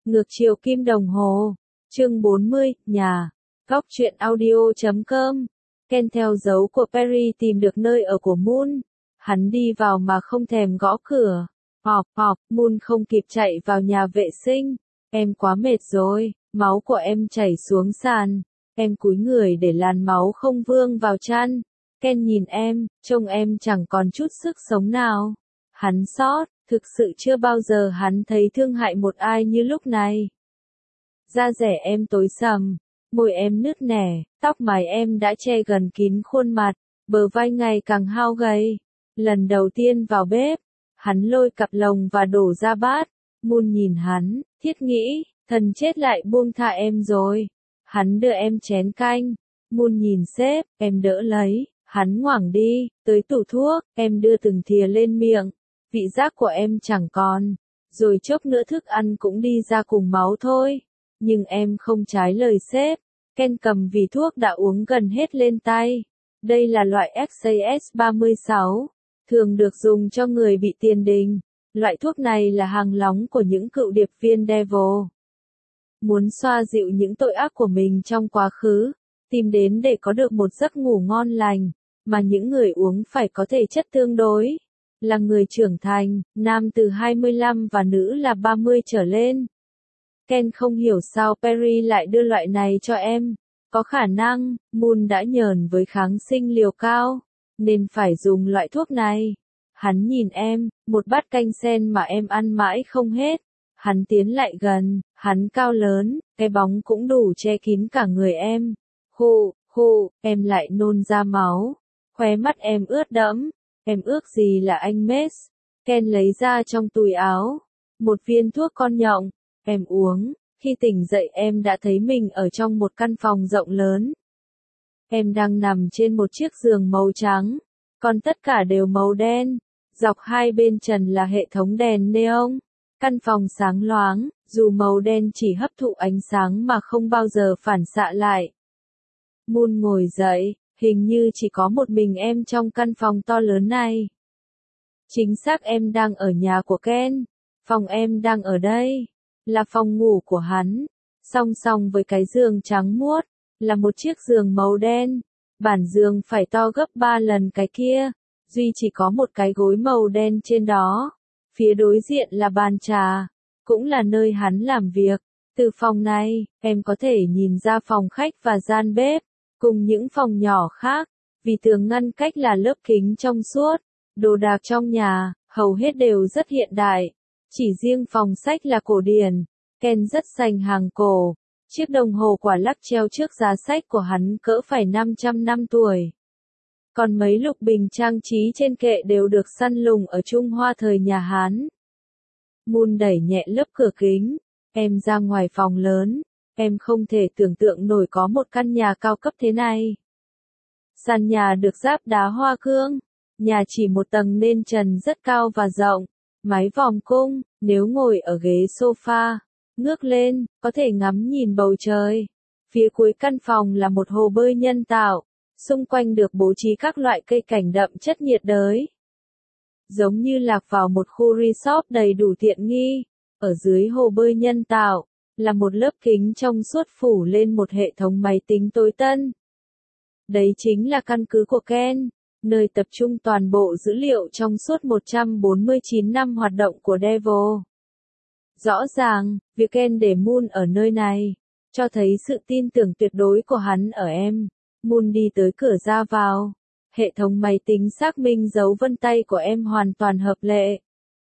Ngược chiều kim đồng hồ. Chương 40, nhà. Góc truyện audio.com. Ken theo dấu của Perry tìm được nơi ở của Moon. Hắn đi vào mà không thèm gõ cửa. Moon không kịp chạy vào nhà vệ sinh. Em quá mệt rồi, máu của em chảy xuống sàn. Em cúi người để làn máu không vương vào chăn. Ken nhìn em, trông em chẳng còn chút sức sống nào. Hắn xót, thực sự chưa bao giờ hắn thấy thương hại một ai như lúc này. Da dẻ em tối sầm, môi em nứt nẻ, tóc mái em đã che gần kín khuôn mặt, bờ vai ngày càng hao gầy. Lần đầu tiên vào bếp, hắn lôi cặp lồng và đổ ra bát. Moon nhìn hắn, thiết nghĩ, thần chết lại buông tha em rồi. Hắn đưa em chén canh. Moon nhìn sếp, em đỡ lấy. Hắn ngoẳng đi, tới tủ thuốc, em đưa từng thìa lên miệng. Vị giác của em chẳng còn. Rồi chốc nữa thức ăn cũng đi ra cùng máu thôi. Nhưng em không trái lời sếp. Ken cầm vỉ thuốc đã uống gần hết lên tay. Đây là loại XAS36, thường được dùng cho người bị tiền đình. Loại thuốc này là hàng lóng của những cựu điệp viên Devil. Muốn xoa dịu những tội ác của mình trong quá khứ, tìm đến để có được một giấc ngủ ngon lành, mà những người uống phải có thể chất tương đối. Là người trưởng thành, nam từ 25 và nữ là 30 trở lên. Ken không hiểu sao Perry lại đưa loại này cho em. Có khả năng, Moon đã nhờn với kháng sinh liều cao, nên phải dùng loại thuốc này. Hắn nhìn em, một bát canh sen mà em ăn mãi không hết. Hắn tiến lại gần, hắn cao lớn, cái bóng cũng đủ che kín cả người em. Hù, em lại nôn ra máu. Khóe mắt em ướt đẫm. Em ước gì là anh Mess. Ken lấy ra trong túi áo một viên thuốc con nhộng. Em uống. Khi tỉnh dậy em đã thấy mình ở trong một căn phòng rộng lớn. Em đang nằm trên một chiếc giường màu trắng, còn tất cả đều màu đen. Dọc hai bên trần là hệ thống đèn neon. Căn phòng sáng loáng, dù màu đen chỉ hấp thụ ánh sáng mà không bao giờ phản xạ lại. Moon ngồi dậy, hình như chỉ có một mình em trong căn phòng to lớn này. Chính xác em đang ở nhà của Ken. Phòng em đang ở đây. Là phòng ngủ của hắn. Song song với cái giường trắng muốt, là một chiếc giường màu đen. Bản giường phải to gấp 3 lần cái kia. Duy chỉ có một cái gối màu đen trên đó. Phía đối diện là bàn trà, cũng là nơi hắn làm việc. Từ phòng này, em có thể nhìn ra phòng khách và gian bếp, cùng những phòng nhỏ khác. Vì tường ngăn cách là lớp kính trong suốt. Đồ đạc trong nhà, hầu hết đều rất hiện đại. Chỉ riêng phòng sách là cổ điển. Ken rất sành hàng cổ. Chiếc đồng hồ quả lắc treo trước giá sách của hắn cỡ phải 500 năm tuổi. Còn mấy lục bình trang trí trên kệ đều được săn lùng ở Trung Hoa thời nhà Hán. Moon đẩy nhẹ lớp cửa kính. Em ra ngoài phòng lớn. Em không thể tưởng tượng nổi có một căn nhà cao cấp thế này. Sàn nhà được ráp đá hoa cương. Nhà chỉ một tầng nên trần rất cao và rộng. Mái vòm cung, nếu ngồi ở ghế sofa, ngước lên, có thể ngắm nhìn bầu trời. Phía cuối căn phòng là một hồ bơi nhân tạo. Xung quanh được bố trí các loại cây cảnh đậm chất nhiệt đới. Giống như lạc vào một khu resort đầy đủ tiện nghi. Ở dưới hồ bơi nhân tạo, là một lớp kính trong suốt phủ lên một hệ thống máy tính tối tân. Đấy chính là căn cứ của Ken, nơi tập trung toàn bộ dữ liệu trong suốt 149 năm hoạt động của Devil. Rõ ràng, việc Ken để Moon ở nơi này, cho thấy sự tin tưởng tuyệt đối của hắn ở em. Moon đi tới cửa ra vào. Hệ thống máy tính xác minh dấu vân tay của em hoàn toàn hợp lệ.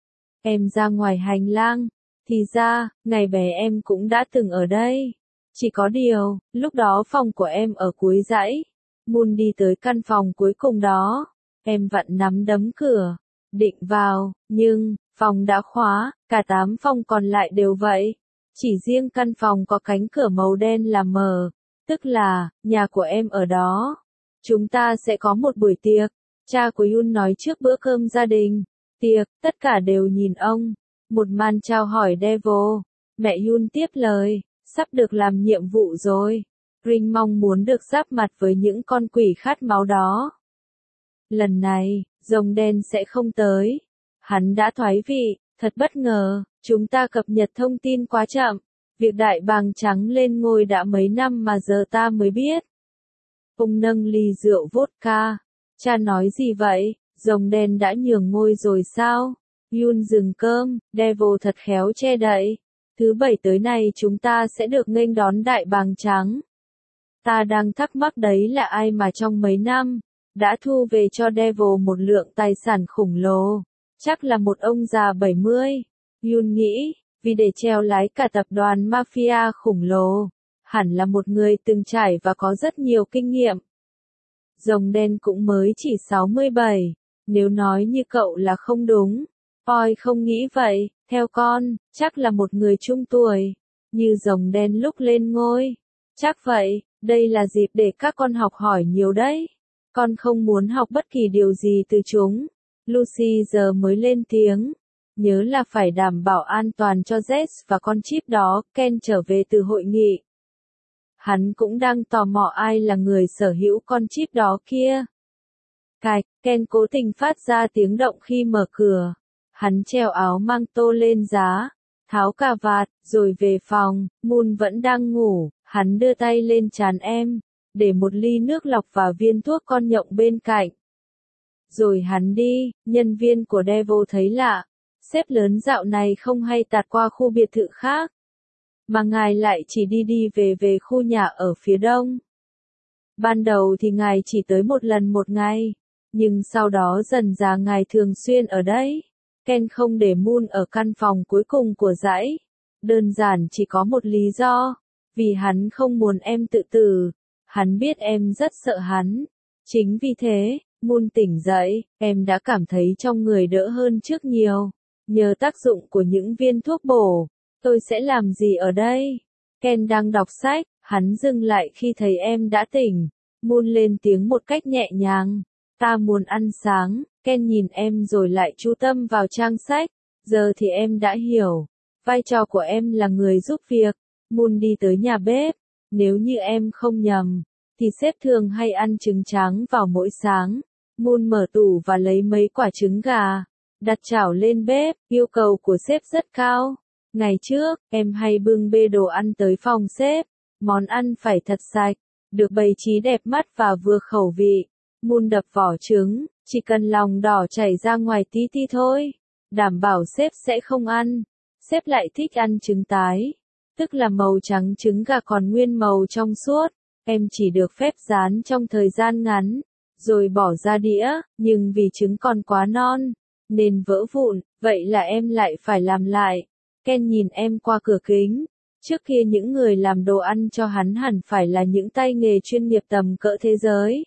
Em ra ngoài hành lang. Thì ra, ngày bé em cũng đã từng ở đây. Chỉ có điều, lúc đó phòng của em ở cuối dãy. Moon đi tới căn phòng cuối cùng đó. Em vặn nắm đấm cửa. Định vào, nhưng, phòng đã khóa, cả 8 phòng còn lại đều vậy. Chỉ riêng căn phòng có cánh cửa màu đen là mở. Tức là, nhà của em ở đó. Chúng ta sẽ có một buổi tiệc. Cha của Yun nói trước bữa cơm gia đình. Tiệc, tất cả đều nhìn ông. Một màn chào hỏi Devil. Mẹ Yun tiếp lời. Sắp được làm nhiệm vụ rồi. Ring mong muốn được giáp mặt với những con quỷ khát máu đó. Lần này, rồng đen sẽ không tới. Hắn đã thoái vị. Thật bất ngờ. Chúng ta cập nhật thông tin quá chậm. Việc đại bàng trắng lên ngôi đã mấy năm mà giờ ta mới biết. Ông nâng ly rượu vodka. Cha nói gì vậy, rồng đen đã nhường ngôi rồi sao? Yun dừng cơm, Devil thật khéo che đậy. Thứ bảy tới này chúng ta sẽ được nghênh đón đại bàng trắng. Ta đang thắc mắc đấy là ai mà trong mấy năm, đã thu về cho Devil một lượng tài sản khổng lồ. Chắc là một ông già 70. Yun nghĩ, vì để treo lái cả tập đoàn mafia khổng lồ, hẳn là một người từng trải và có rất nhiều kinh nghiệm. Rồng đen cũng mới chỉ 67, nếu nói như cậu là không đúng. Oi không nghĩ vậy, theo con, chắc là một người trung tuổi, như rồng đen lúc lên ngôi. Chắc vậy, đây là dịp để các con học hỏi nhiều đấy. Con không muốn học bất kỳ điều gì từ chúng. Lucy giờ mới lên tiếng. Nhớ là phải đảm bảo an toàn cho Jess và con chip đó. Ken trở về từ hội nghị. Hắn cũng đang tò mò ai là người sở hữu con chip đó kia. Cạch, Ken cố tình phát ra tiếng động khi mở cửa. Hắn treo áo mang tô lên giá, tháo cà vạt, rồi về phòng. Moon vẫn đang ngủ, hắn đưa tay lên trán em, để một ly nước lọc và viên thuốc con nhộng bên cạnh. Rồi hắn đi. Nhân viên của Devil thấy lạ. Sếp lớn dạo này không hay tạt qua khu biệt thự khác, mà ngài lại chỉ đi về khu nhà ở phía đông. Ban đầu thì ngài chỉ tới một lần một ngày, nhưng sau đó dần dà ngài thường xuyên ở đây. Ken không để Moon ở căn phòng cuối cùng của dãy. Đơn giản chỉ có một lý do, vì hắn không muốn em tự tử. Hắn biết em rất sợ hắn. Chính vì thế, Moon tỉnh dậy, em đã cảm thấy trong người đỡ hơn trước nhiều. Nhờ tác dụng của những viên thuốc bổ, tôi sẽ làm gì ở đây? Ken đang đọc sách, hắn dừng lại khi thấy em đã tỉnh. Moon lên tiếng một cách nhẹ nhàng. Ta muốn ăn sáng. Ken nhìn em rồi lại chú tâm vào trang sách. Giờ thì em đã hiểu. Vai trò của em là người giúp việc. Moon đi tới nhà bếp. Nếu như em không nhầm, thì sếp thường hay ăn trứng trắng vào mỗi sáng. Moon mở tủ và lấy mấy quả trứng gà, đặt chảo lên bếp. Yêu cầu của sếp rất cao. Ngày trước, em hay bưng bê đồ ăn tới phòng sếp. Món ăn phải thật sạch, được bày trí đẹp mắt và vừa khẩu vị. Moon đập vỏ trứng, chỉ cần lòng đỏ chảy ra ngoài tí tí thôi, đảm bảo sếp sẽ không ăn. Sếp lại thích ăn trứng tái, tức là màu trắng trứng gà còn nguyên màu trong suốt. Em chỉ được phép rán trong thời gian ngắn, rồi bỏ ra đĩa, nhưng vì trứng còn quá non, nên vỡ vụn, vậy là em lại phải làm lại. Ken nhìn em qua cửa kính. Trước kia những người làm đồ ăn cho hắn hẳn phải là những tay nghề chuyên nghiệp tầm cỡ thế giới.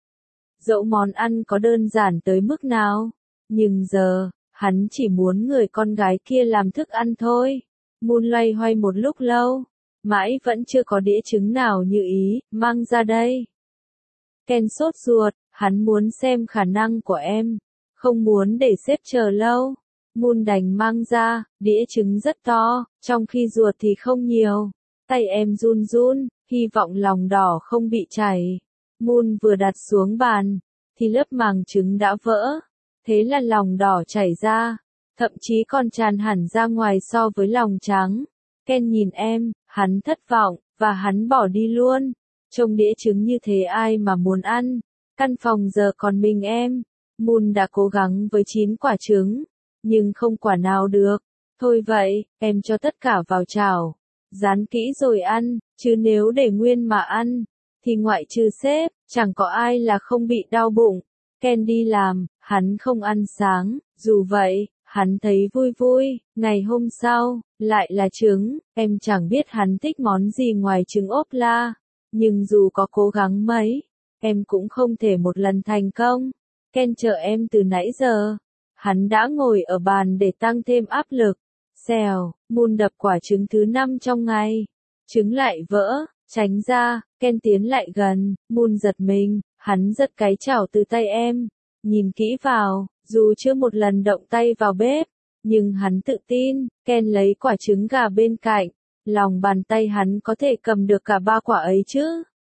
Dẫu món ăn có đơn giản tới mức nào, nhưng giờ, hắn chỉ muốn người con gái kia làm thức ăn thôi. Moon loay hoay một lúc lâu, mãi vẫn chưa có đĩa trứng nào như ý, mang ra đây. Ken sốt ruột, hắn muốn xem khả năng của em, không muốn để sếp chờ lâu. Moon đành mang ra, đĩa trứng rất to, trong khi ruột thì không nhiều. Tay em run run, hy vọng lòng đỏ không bị chảy. Moon vừa đặt xuống bàn, thì lớp màng trứng đã vỡ. Thế là lòng đỏ chảy ra, thậm chí còn tràn hẳn ra ngoài so với lòng trắng. Ken nhìn em, hắn thất vọng, và hắn bỏ đi luôn. Trông đĩa trứng như thế ai mà muốn ăn. Căn phòng giờ còn mình em. Moon đã cố gắng với 9 quả trứng, nhưng không quả nào được. Thôi vậy, em cho tất cả vào chảo, rán kỹ rồi ăn, chứ nếu để nguyên mà ăn, thì ngoại trừ sếp, chẳng có ai là không bị đau bụng. Ken đi làm, hắn không ăn sáng, dù vậy, hắn thấy vui vui. Ngày hôm sau, lại là trứng. Em chẳng biết hắn thích món gì ngoài trứng ốp la, nhưng dù có cố gắng mấy, em cũng không thể một lần thành công. Ken chờ em từ nãy giờ. Hắn đã ngồi ở bàn để tăng thêm áp lực. Xèo, Moon đập quả trứng thứ 5 trong ngày. Trứng lại vỡ, tránh ra. Ken tiến lại gần. Moon giật mình, hắn giật cái chảo từ tay em. Nhìn kỹ vào, dù chưa một lần động tay vào bếp, nhưng hắn tự tin. Ken lấy quả trứng gà bên cạnh. Lòng bàn tay hắn có thể cầm được cả 3 quả ấy chứ.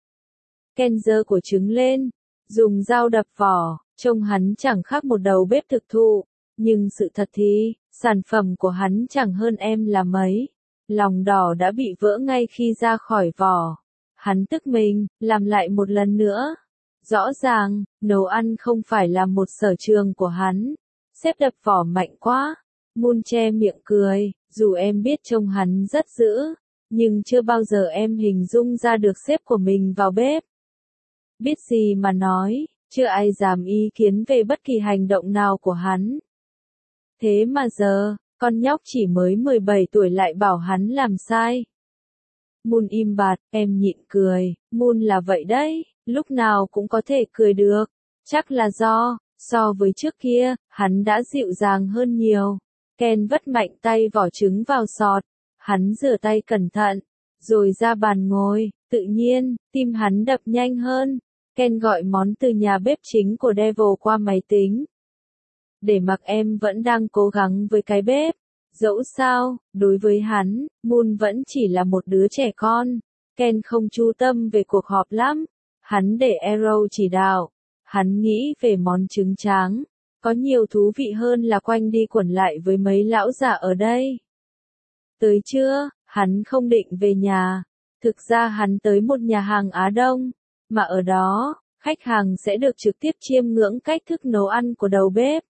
Ken giơ quả trứng lên, dùng dao đập vỏ. Trông hắn chẳng khác một đầu bếp thực thụ, nhưng sự thật thì, sản phẩm của hắn chẳng hơn em là mấy. lòng đỏ đã bị vỡ ngay khi ra khỏi vỏ. Hắn tức mình, làm lại một lần nữa. Rõ ràng, nấu ăn không phải là một sở trường của hắn. Sếp đập vỏ mạnh quá. Moon che miệng cười, dù em biết trông hắn rất dữ, nhưng chưa bao giờ em hình dung ra được sếp của mình vào bếp. Biết gì mà nói, chưa ai dám ý kiến về bất kỳ hành động nào của hắn. Thế mà giờ, con nhóc chỉ mới 17 tuổi lại bảo hắn làm sai. Moon im bặt, em nhịn cười, Moon là vậy đấy, lúc nào cũng có thể cười được. Chắc là so với trước kia, hắn đã dịu dàng hơn nhiều. Ken vất mạnh tay vỏ trứng vào sọt. Hắn rửa tay cẩn thận, rồi ra bàn ngồi, tự nhiên, tim hắn đập nhanh hơn. Ken gọi món từ nhà bếp chính của Devil qua máy tính. Để mặc em vẫn đang cố gắng với cái bếp. Dẫu sao, đối với hắn, Moon vẫn chỉ là một đứa trẻ con. Ken không chú tâm về cuộc họp lắm. Hắn để Arrow chỉ đạo. Hắn nghĩ về món trứng tráng. Có nhiều thú vị hơn là quanh đi quẩn lại với mấy lão già ở đây. Tới trưa, hắn không định về nhà. Thực ra hắn tới một nhà hàng Á Đông. Mà ở đó, khách hàng sẽ được trực tiếp chiêm ngưỡng cách thức nấu ăn của đầu bếp.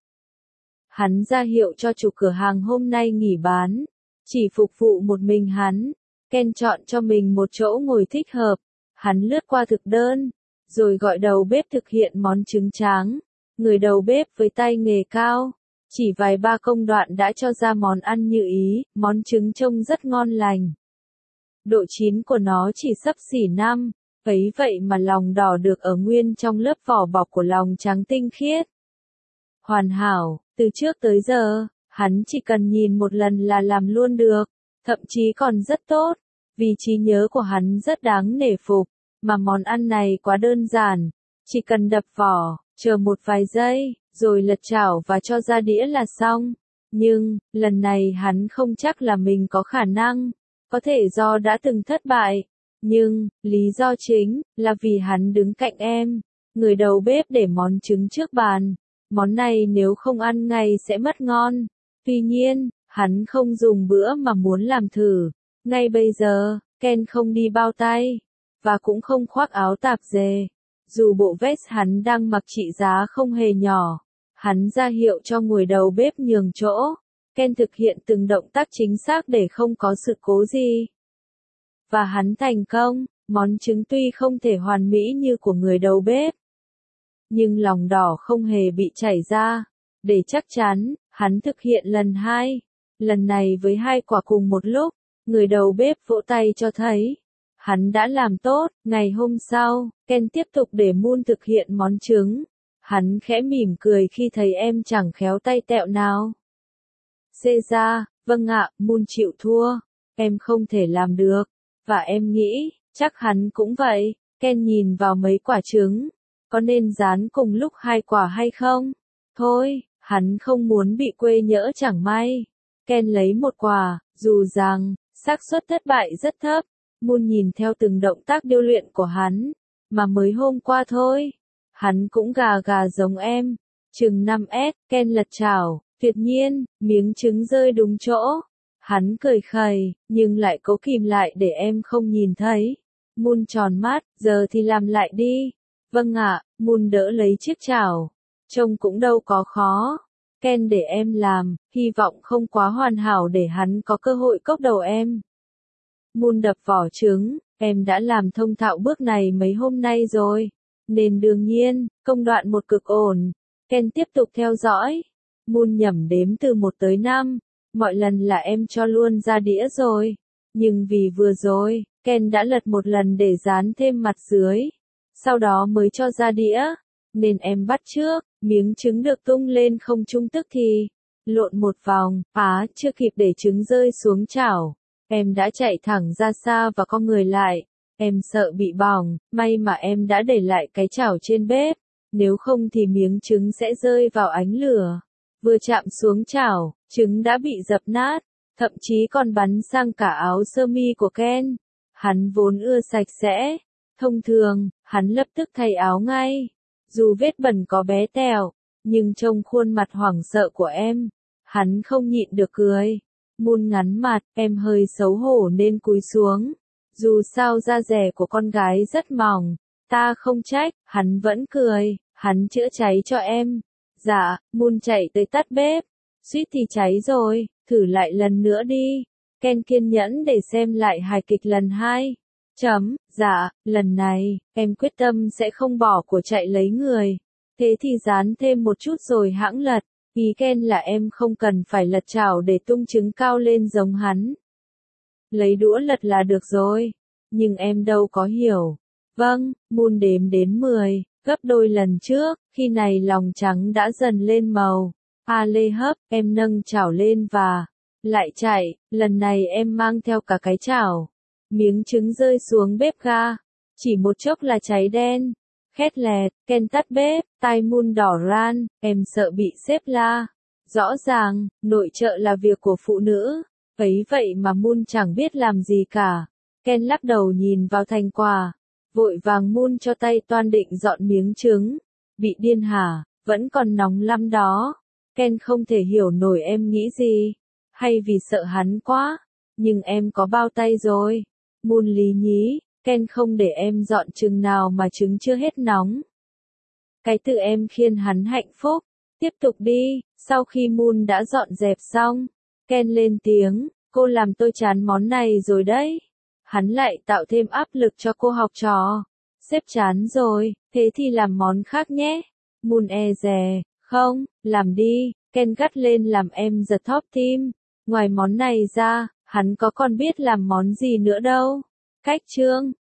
Hắn ra hiệu cho chủ cửa hàng hôm nay nghỉ bán. Chỉ phục vụ một mình hắn. Ken chọn cho mình một chỗ ngồi thích hợp. Hắn lướt qua thực đơn. Rồi gọi đầu bếp thực hiện món trứng tráng. Người đầu bếp với tay nghề cao. Chỉ vài ba công đoạn đã cho ra món ăn như ý. Món trứng trông rất ngon lành. Độ chín của nó chỉ xấp xỉ 5. Ấy vậy mà lòng đỏ được ở nguyên trong lớp vỏ bọc của lòng trắng tinh khiết. Hoàn hảo, từ trước tới giờ, hắn chỉ cần nhìn một lần là làm luôn được, thậm chí còn rất tốt, vì trí nhớ của hắn rất đáng nể phục, mà món ăn này quá đơn giản, chỉ cần đập vỏ, chờ một vài giây, rồi lật chảo và cho ra đĩa là xong. Nhưng, lần này hắn không chắc là mình có khả năng, có thể do đã từng thất bại. Nhưng, lý do chính, là vì hắn đứng cạnh em, người đầu bếp để món trứng trước bàn. Món này nếu không ăn ngay sẽ mất ngon. Tuy nhiên, hắn không dùng bữa mà muốn làm thử. Ngay bây giờ, Ken không đi bao tay, và cũng không khoác áo tạp dề. Dù bộ vest hắn đang mặc trị giá không hề nhỏ. Hắn ra hiệu cho người đầu bếp nhường chỗ. Ken thực hiện từng động tác chính xác để không có sự cố gì. Và hắn thành công, món trứng tuy không thể hoàn mỹ như của người đầu bếp. Nhưng lòng đỏ không hề bị chảy ra. Để chắc chắn, hắn thực hiện lần 2. Lần này với 2 quả cùng một lúc, người đầu bếp vỗ tay cho thấy. Hắn đã làm tốt. Ngày hôm sau, Ken tiếp tục để Moon thực hiện món trứng. Hắn khẽ mỉm cười khi thấy em chẳng khéo tay tẹo nào. Caesar, vâng ạ, Moon chịu thua. Em không thể làm được. Và em nghĩ, chắc hắn cũng vậy. Ken nhìn vào mấy quả trứng. Có nên rán cùng lúc 2 quả hay không? Thôi, hắn không muốn bị quê nhỡ chẳng may. Ken lấy một quả, dù rằng, xác suất thất bại rất thấp. Moon nhìn theo từng động tác điêu luyện của hắn. Mà mới hôm qua thôi. Hắn cũng gà gà giống em. Chừng 5S, Ken lật chảo. Tuyệt nhiên, miếng trứng rơi đúng chỗ. Hắn cười khẩy, nhưng lại cố kìm lại để em không nhìn thấy. Moon tròn mắt, giờ thì làm lại đi. Vâng ạ, Moon đỡ lấy chiếc chảo. Trông cũng đâu có khó. Ken để em làm, hy vọng không quá hoàn hảo để hắn có cơ hội cốc đầu em. Moon đập vỏ trứng, em đã làm thông thạo bước này mấy hôm nay rồi. Nên đương nhiên, công đoạn một cực ổn. Ken tiếp tục theo dõi. Moon nhẩm đếm từ 1 tới 5. Mọi lần là em cho luôn ra đĩa rồi. Nhưng vì vừa rồi, Ken đã lật một lần để dán thêm mặt dưới. Sau đó mới cho ra đĩa. Nên em bắt trước, miếng trứng được tung lên không trung tức thì. Lộn một vòng, chưa kịp để trứng rơi xuống chảo. Em đã chạy thẳng ra xa và co người lại. Em sợ bị bỏng, may mà em đã để lại cái chảo trên bếp. Nếu không thì miếng trứng sẽ rơi vào ánh lửa. Vừa chạm xuống chảo, trứng đã bị dập nát, thậm chí còn bắn sang cả áo sơ mi của Ken. Hắn vốn ưa sạch sẽ. Thông thường, hắn lập tức thay áo ngay. Dù vết bẩn có bé tẹo, nhưng trông khuôn mặt hoảng sợ của em, hắn không nhịn được cười. Moon ngắn mặt, em hơi xấu hổ nên cúi xuống. Dù sao da dẻ của con gái rất mỏng, ta không trách, hắn vẫn cười, hắn chữa cháy cho em. Dạ, Moon chạy tới tắt bếp. Suýt thì cháy rồi, thử lại lần nữa đi. Ken kiên nhẫn để xem lại hài kịch lần 2. Dạ, lần này, em quyết tâm sẽ không bỏ của chạy lấy người. Thế thì dán thêm một chút rồi hãng lật. Ý Ken là em không cần phải lật chảo để tung trứng cao lên giống hắn. Lấy đũa lật là được rồi. Nhưng em đâu có hiểu. Vâng, Moon đếm đến 10, gấp đôi lần trước, khi này lòng trắng đã dần lên màu. Lê hấp, em nâng chảo lên và lại chạy, lần này em mang theo cả cái chảo. Miếng trứng rơi xuống bếp ga, chỉ một chốc là cháy đen. Khét lẹt, Ken tắt bếp, tai Moon đỏ ran, em sợ bị sếp la. Rõ ràng, nội trợ là việc của phụ nữ, ấy vậy mà Moon chẳng biết làm gì cả. Ken lắc đầu nhìn vào thành quả, vội vàng Moon cho tay toan định dọn miếng trứng. Bị điên hả, vẫn còn nóng lắm đó. Ken không thể hiểu nổi em nghĩ gì, hay vì sợ hắn quá, nhưng em có bao tay rồi. Moon lý nhí, Ken không để em dọn chừng nào mà trứng chưa hết nóng. Cái tự em khiến hắn hạnh phúc. Tiếp tục đi. Sau khi Moon đã dọn dẹp xong, Ken lên tiếng, cô làm tôi chán món này rồi đấy. Hắn lại tạo thêm áp lực cho cô học trò. Sếp chán rồi, thế thì làm món khác nhé. Moon e dè, không, làm đi. Ken gắt lên làm em giật thóp tim. Ngoài món này ra, hắn có còn biết làm món gì nữa đâu. Cách chương